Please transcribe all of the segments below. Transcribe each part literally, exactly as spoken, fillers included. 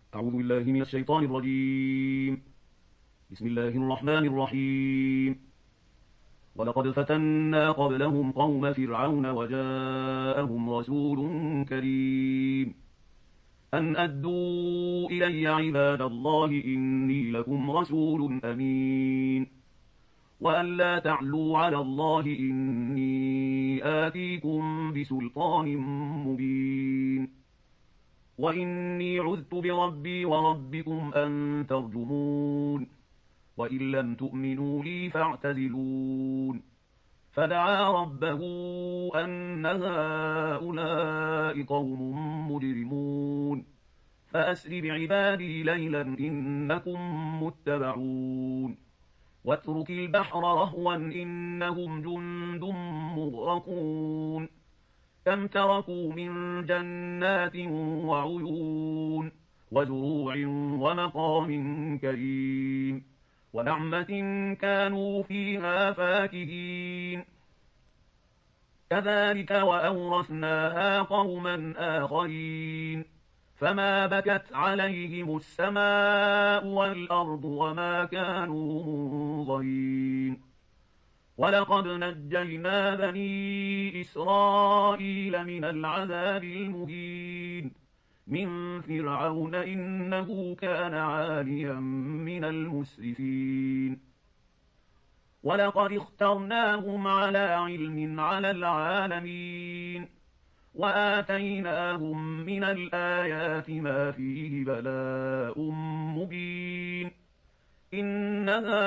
أعوذ بالله من الشيطان الرجيم. بسم الله الرحمن الرحيم. ولقد فتنا قبلهم قوم فرعون وجاءهم رسول كريم أن أدوا إلي عباد الله إني لكم رسول أمين وأن لا تعلوا على الله إني آتيكم بسلطان مبين وإني عذت بربي وربكم أن ترجمون وإن لم تؤمنوا لي فاعتزلون فدعا ربه أن هؤلاء قوم مجرمون فأسر بعبادي ليلا إنكم متبعون واترك البحر رهوا إنهم جند مغرقون كم تركوا من جنات وعيون وزروع ومقام كريم ونعمة كانوا فيها فاكهين كذلك وأورثناها قوما آخرين فما بكت عليهم السماء والأرض وما كانوا منظرين ولقد نجينا بني إسرائيل من العذاب المهين من فرعون إنه كان عاليا من المسرفين ولقد اخترناهم على علم على العالمين وآتيناهم من الآيات ما فيه بلاء مبين إن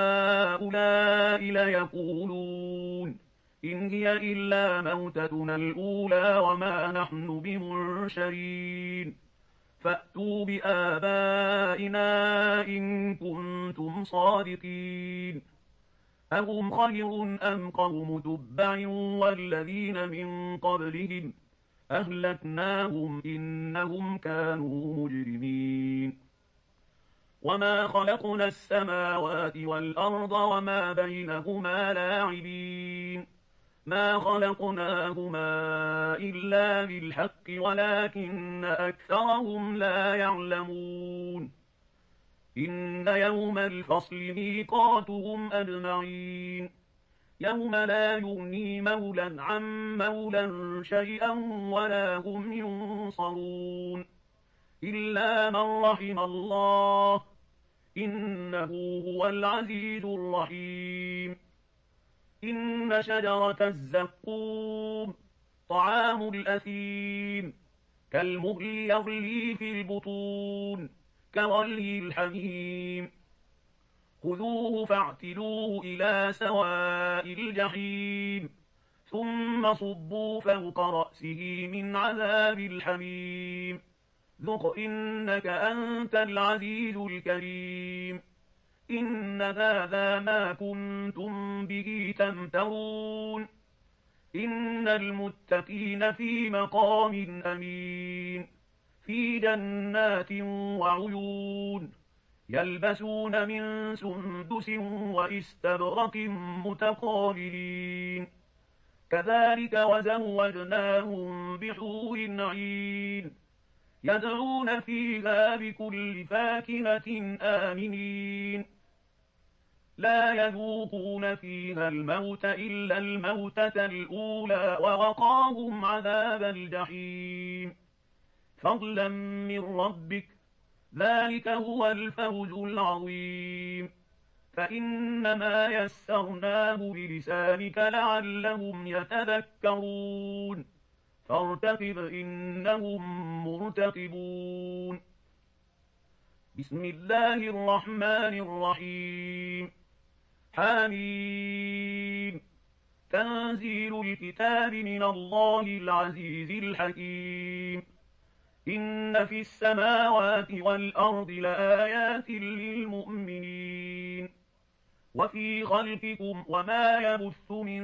هؤلاء ليقولون إن هي إلا موتتنا الأولى وما نحن بمنشرين فأتوا بآبائنا إن كنتم صادقين أهم خير أم قوم تبع والذين من قبلهم أهلكناهم إنهم كانوا مجرمين وما خلقنا السماوات والأرض وما بينهما لاعبين ما خلقناهما إلا بالحق ولكن أكثرهم لا يعلمون إن يوم الفصل ميقاتهم أجمعين يوم لا يغني مولى عن مولى شيئا ولا هم ينصرون إلا من رحم الله إنه هو العزيز الرحيم إن شجرة الزقوم طعام الأثيم كالمهل يغلي في البطون كغلي الحميم خذوه فاعتلوه إلى سواء الجحيم ثم صبوا فوق رأسه من عذاب الحميم ذق إنك أنت العزيز الكريم إن هذا ما كنتم به تمترون إن المتقين في مقام أمين في جنات وعيون يلبسون من سندس وإستبرق متقابلين كذلك وزوجناهم بحور عين يدعون فيها بكل فاكهة آمنين لا يذوقون فيها الموت إلا الموتة الأولى ووقاهم عذاب الجحيم فضلا من ربك ذلك هو الفوز العظيم فإنما يسرناه بلسانك لعلهم يتذكرون فارتقب إنهم مرتقبون بسم الله الرحمن الرحيم حميم تنزيل الكتاب من الله العزيز الحكيم إن في السماوات والأرض لآيات للمؤمنين وفي خلقكم وما يبث من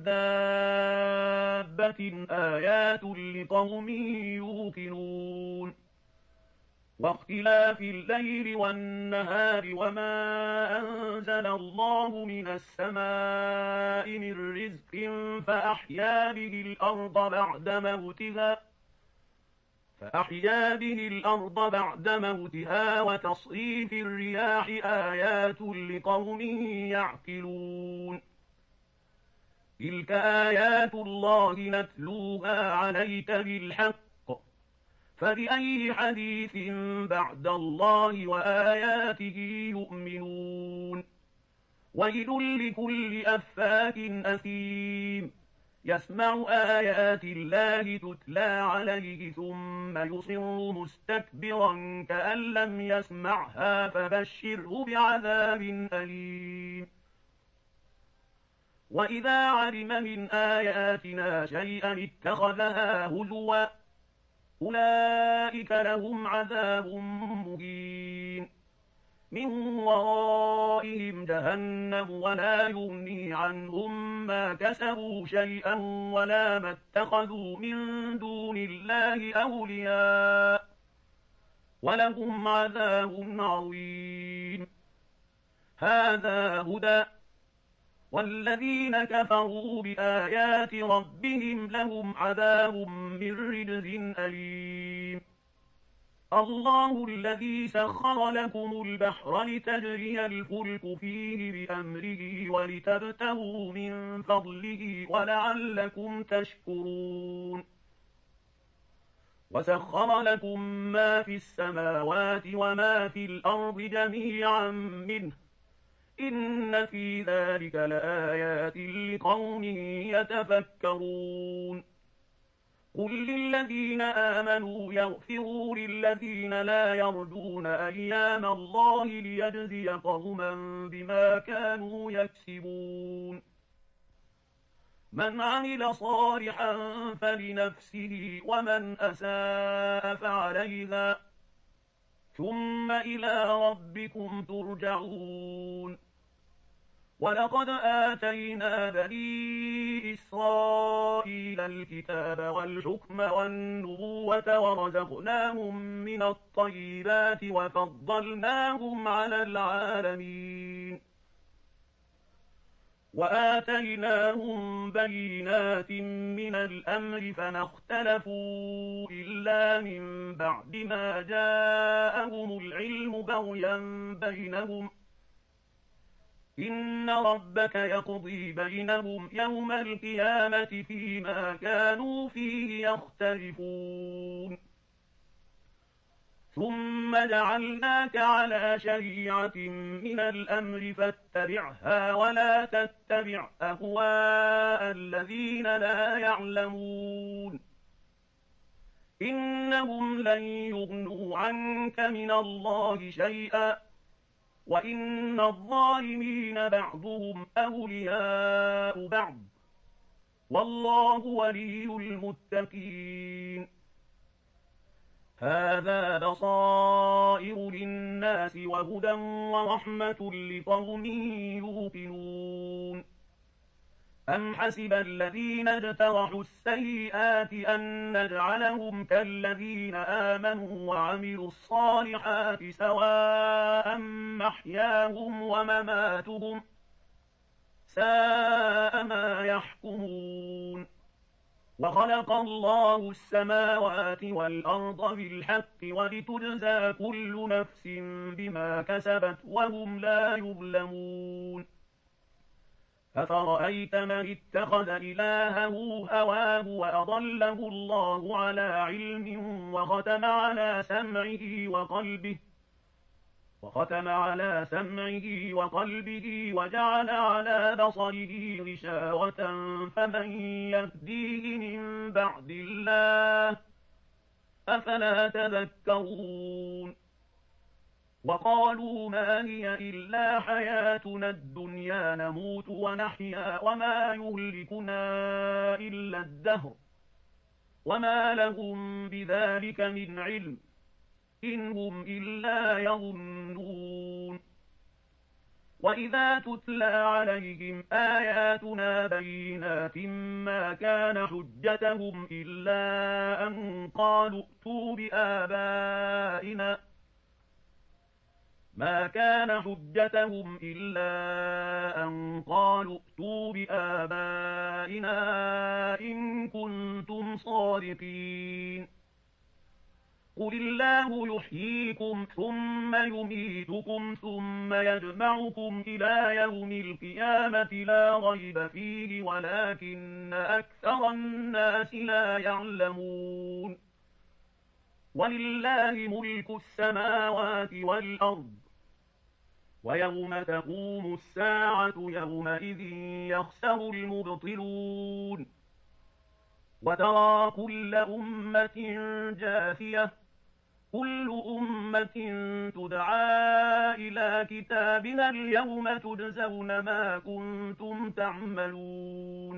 دابة آيات لقوم يوقنون واختلاف الليل والنهار وما أنزل الله من السماء من رزق فأحيا به الأرض بعد موتها فأحيا به الأرض بعد موتها وتصريف الرياح آيات لقوم يعقلون تلك آيات الله نتلوها عليك بالحق فبأي حديث بعد الله وآياته يؤمنون ويل لكل أفاك أثيم يسمع آيات الله تتلى عليه ثم يصر مستكبرا كأن لم يسمعها فبشره بعذاب أليم وإذا علم من آياتنا شيئا اتخذها هزوا أولئك لهم عذاب مهين من ورائهم جهنم ولا يغني عنهم ما كسبوا شيئا ولا ما اتخذوا من دون الله أولياء ولهم عذاب عظيم هذا هدى والذين كفروا بآيات ربهم لهم عذاب من رجز أليم الله الذي سخر لكم البحر لتجري الفلك فيه بأمره ولتبتغوا من فضله ولعلكم تشكرون وسخر لكم ما في السماوات وما في الأرض جميعا منه إن في ذلك لآيات لقوم يتفكرون قل للذين آمنوا يغفروا للذين لا يرجون أيام الله ليجزي قوما بما كانوا يكسبون من عمل صالحا فلنفسه ومن أساء فعليها ثم إلى ربكم ترجعون ولقد آتينا بني إسرائيل الكتاب والحكم والنبوة ورزقناهم من الطيبات وفضلناهم على العالمين وآتيناهم بينات من الأمر فما اختلفوا إلا من بعد ما جاءهم العلم بغيا بينهم إن ربك يقضي بينهم يوم القيامة فيما كانوا فيه يختلفون ثم جعلناك على شريعة من الأمر فاتبعها ولا تتبع أهواء الذين لا يعلمون إنهم لن يغنوا عنك من الله شيئا وإن الظالمين بعضهم أولياء بعض والله ولي المتقين هذا بصائر للناس وهدى ورحمة لقوم يوقنون أم حسب الذين اجترحوا السيئات أن نجعلهم كالذين آمنوا وعملوا الصالحات سواء محياهم ومماتهم ساء ما يحكمون وخلق الله السماوات والأرض بالحق ولتجزى كل نفس بما كسبت وهم لا يظلمون أفرأيت من اتخذ إلهه هواه وأضله الله على علم وختم على سمعه وقلبه وختم على سمعه وقلبه وجعل على بصره غشاوة فمن يهديه من بعد الله أفلا تذكرون وقالوا ما هي إلا حياتنا الدنيا نموت ونحيا وما يهلكنا إلا الدهر وما لهم بذلك من علم إن هم إلا يظنون وإذا تتلى عليهم آياتنا بينات ما كان حجتهم إلا أن قالوا ائتوا بآبائنا ما كان حجتهم إلا أن قالوا ائتوا بآبائنا إن كنتم صادقين قل الله يحييكم ثم يميتكم ثم يجمعكم إلى يوم القيامة لا ريب فيه ولكن أكثر الناس لا يعلمون ولله ملك السماوات والأرض ويوم تقوم الساعة يومئذ يخسر المبطلون وترى كل أمة جاثية كل أمة تدعى إلى كتابها اليوم تجزون ما كنتم تعملون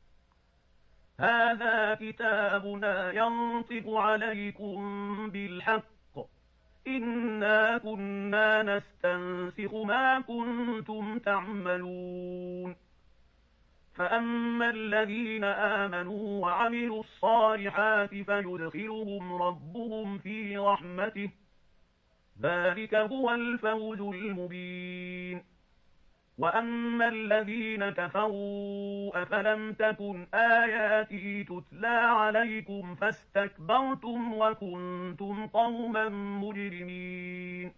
هذا كتابنا ينطق عليكم بالحق إنا كنا نستنسخ ما كنتم تعملون فأما الذين آمنوا وعملوا الصالحات فيدخلهم ربهم في رحمته ذلك هو الفوز المبين وأما الذين كفروا أفلم تكن آياتي تتلى عليكم فاستكبرتم وكنتم قوما مجرمين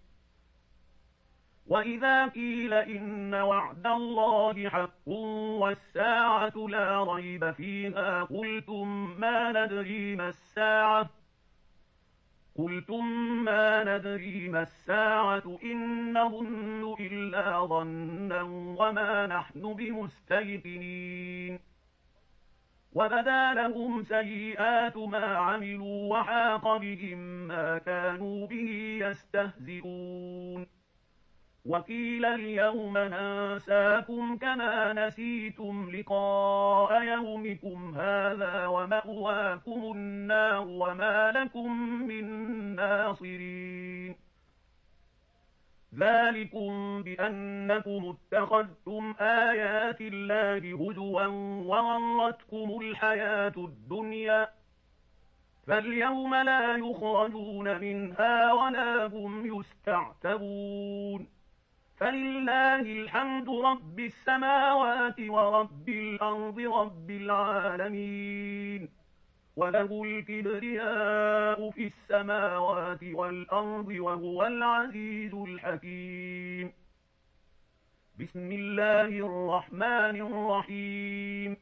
وإذا قيل إن وعد الله حق والساعة لا ريب فيها قلتم ما ندري ما الساعة قلتم ما ندري ما الساعة إن نظن إلا ظنا وما نحن بمستيقنين وبدا لهم سيئات ما عملوا وحاق بهم ما كانوا به يستهزئون وقيل اليوم ننساكم كما نسيتم لقاء يومكم هذا ومأواكم النار وما لكم من ناصرين ذلكم بأنكم اتخذتم آيات الله هزوا وغرتكم الحياة الدنيا فاليوم لا يخرجون منها ولا هم يستعتبون فلله الحمد رب السماوات ورب الأرض رب العالمين وله الكبرياء في السماوات والأرض وهو العزيز الحكيم بسم الله الرحمن الرحيم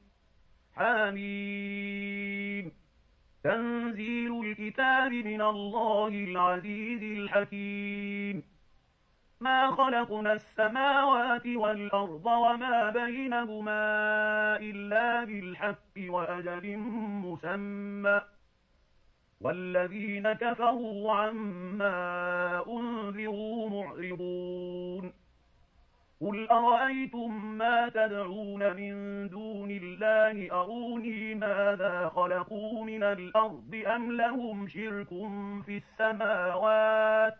حميم تنزيل الكتاب من الله العزيز الحكيم ما خلقنا السماوات والأرض وما بينهما إلا بالحق وأجل مسمى والذين كفروا عما أنذروا معرضون قل أرأيتم ما تدعون من دون الله أروني ماذا خلقوا من الأرض أم لهم شرك في السماوات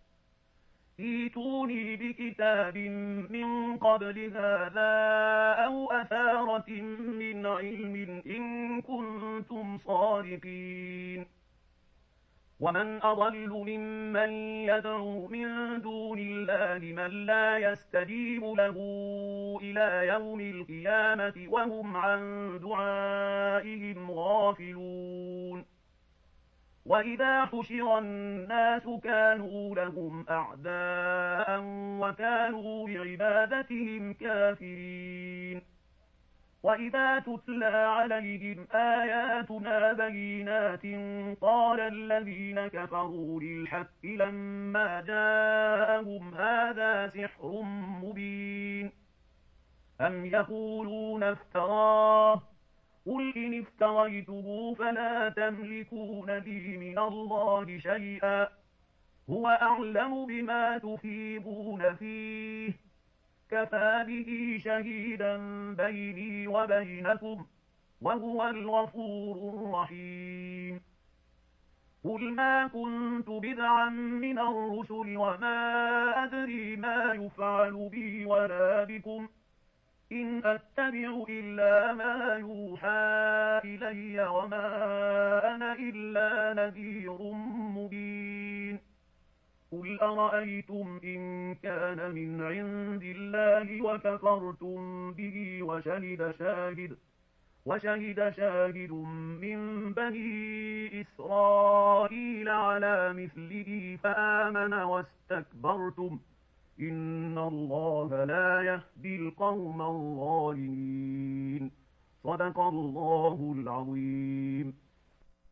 ائتوني بكتاب من قبل هذا أو أثارة من علم إن كنتم صادقين ومن أضل ممن يدعو من دون الله من لا يستجيب له إلى يوم القيامة وهم عن دعائهم غافلون وإذا حشر الناس كانوا لهم أعداء وكانوا بعبادتهم كافرين وإذا تتلى عليهم آياتنا بينات قال الذين كفروا للحق لما جاءهم هذا سحر مبين أم يقولون افتراه قل إن افتريته فلا تملكون لي من الله شيئا هو أعلم بما تفيضون فيه كفى به شهيدا بيني وبينكم وهو الغفور الرحيم قل ما كنت بدعا من الرسل وما أدري ما يفعل بي ولا بكم إن أتبع إلا ما يوحى إلي وما أنا إلا نذير مبين قل أرأيتم إن كان من عند الله وكفرتم به وشهد شاهد وشهد شاهد من بني إسرائيل على مثله فآمن واستكبرتم إن الله لا يهدي القوم الظالمين. صدق الله العظيم.